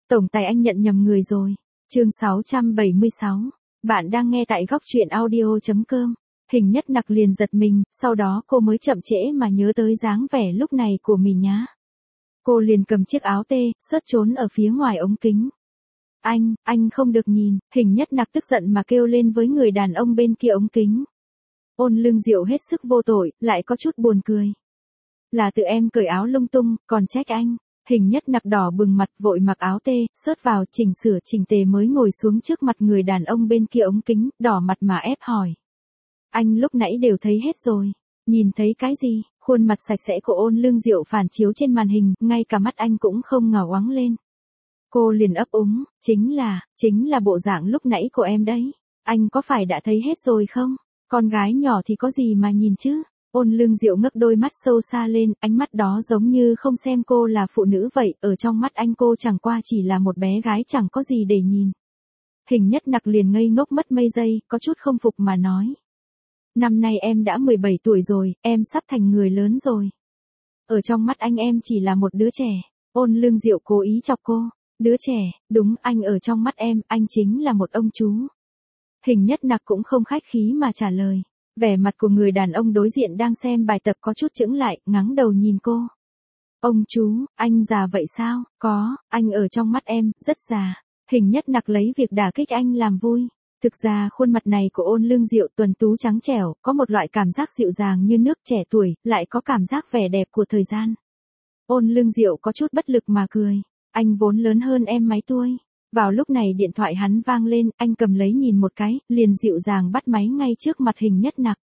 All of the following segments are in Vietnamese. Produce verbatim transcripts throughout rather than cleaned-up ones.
Tổng tài anh nhận nhầm người rồi. Chương sáu trăm bảy mươi sáu. Bạn đang nghe tại góc truyện audio.com. Hình Nhất Nặc liền giật mình, sau đó cô mới chậm trễ mà nhớ tới dáng vẻ lúc này của mình nhá. Cô liền cầm chiếc áo tê, sớt trốn ở phía ngoài ống kính. Anh, anh không được nhìn, Hình Nhất Nặc tức giận mà kêu lên với người đàn ông bên kia ống kính. Ôn Lương Diệu hết sức vô tội, lại có chút buồn cười. Là tự em cởi áo lung tung, còn trách anh. Hình Nhất Nặc đỏ bừng mặt vội mặc áo tê, sớt vào chỉnh sửa chỉnh tề mới ngồi xuống trước mặt người đàn ông bên kia ống kính, đỏ mặt mà ép hỏi. Anh lúc nãy đều thấy hết rồi. Nhìn thấy cái gì? Khuôn mặt sạch sẽ của Ôn Lương Diệu phản chiếu trên màn hình, ngay cả mắt anh cũng không ngả oáng lên. Cô liền ấp úng, chính là, chính là bộ dạng lúc nãy của em đấy. Anh có phải đã thấy hết rồi không? Con gái nhỏ thì có gì mà nhìn chứ? Ôn Lương Diệu ngước đôi mắt sâu xa lên, ánh mắt đó giống như không xem cô là phụ nữ vậy, ở trong mắt anh cô chẳng qua chỉ là một bé gái chẳng có gì để nhìn. Hình Nhất Nặc liền ngây ngốc mất mấy giây, có chút không phục mà nói. Năm nay em đã mười bảy tuổi rồi, em sắp thành người lớn rồi. Ở trong mắt anh em chỉ là một đứa trẻ. Ôn Lương Diệu cố ý chọc cô. Đứa trẻ, đúng, anh ở trong mắt em, anh chính là một ông chú. Hình Nhất Nặc cũng không khách khí mà trả lời. Vẻ mặt của người đàn ông đối diện đang xem bài tập có chút chững lại, ngáng đầu nhìn cô. Ông chú, anh già vậy sao? Có, anh ở trong mắt em, rất già. Hình Nhất Nặc lấy việc đả kích anh làm vui. Thực ra khuôn mặt này của Ôn Lương Diệu tuần tú trắng trẻo, có một loại cảm giác dịu dàng như nước, trẻ tuổi, lại có cảm giác vẻ đẹp của thời gian. Ôn Lương Diệu có chút bất lực mà cười. Anh vốn lớn hơn em mấy tuổi. Vào lúc này điện thoại hắn vang lên, anh cầm lấy nhìn một cái, liền dịu dàng bắt máy ngay trước mặt Hình Nhất Nặc.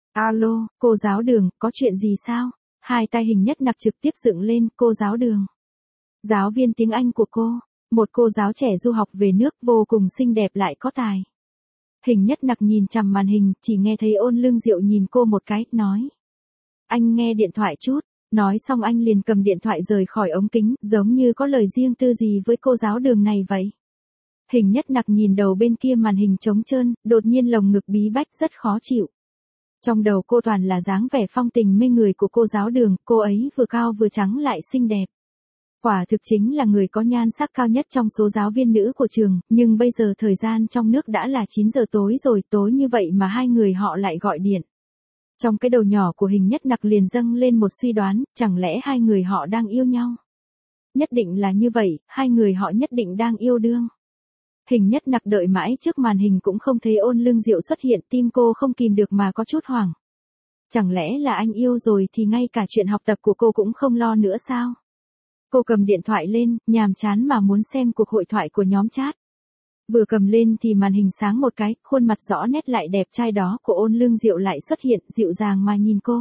Alo, cô giáo Đường, có chuyện gì sao? Hai tay Hình Nhất Nặc trực tiếp dựng lên, cô giáo Đường. Giáo viên tiếng Anh của cô, một cô giáo trẻ du học về nước vô cùng xinh đẹp lại có tài. Hình Nhất Nặc nhìn chằm màn hình, chỉ nghe thấy Ôn Lương Diệu nhìn cô một cái, nói. Anh nghe điện thoại chút. Nói xong anh liền cầm điện thoại rời khỏi ống kính, giống như có lời riêng tư gì với cô giáo Đường này vậy. Hình Nhất Nặc nhìn đầu bên kia màn hình trống trơn, đột nhiên lồng ngực bí bách rất khó chịu. Trong đầu cô toàn là dáng vẻ phong tình mê người của cô giáo Đường, cô ấy vừa cao vừa trắng lại xinh đẹp. Quả thực chính là người có nhan sắc cao nhất trong số giáo viên nữ của trường, nhưng bây giờ thời gian trong nước đã là chín giờ tối rồi, tối như vậy mà hai người họ lại gọi điện. Trong cái đầu nhỏ của Hình Nhất Nặc liền dâng lên một suy đoán, chẳng lẽ hai người họ đang yêu nhau? Nhất định là như vậy, hai người họ nhất định đang yêu đương. Hình Nhất Nặc đợi mãi trước màn hình cũng không thấy Ôn Lương Diệu xuất hiện, tim cô không kìm được mà có chút hoảng. Chẳng lẽ là anh yêu rồi thì ngay cả chuyện học tập của cô cũng không lo nữa sao? Cô cầm điện thoại lên, nhàm chán mà muốn xem cuộc hội thoại của nhóm chat. Vừa cầm lên thì màn hình sáng một cái, khuôn mặt rõ nét lại đẹp trai đó của Ôn Lương Diệu lại xuất hiện, dịu dàng mà nhìn cô.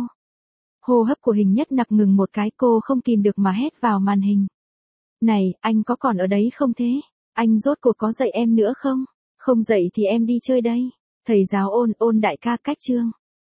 Hô hấp của Hình Nhất Nặc ngừng một cái, cô không kìm được mà hét vào màn hình. Này, anh có còn ở đấy không thế? Anh rốt cuộc có dạy em nữa không? Không dạy thì em đi chơi đây. Thầy giáo Ôn, Ôn đại ca cách chương.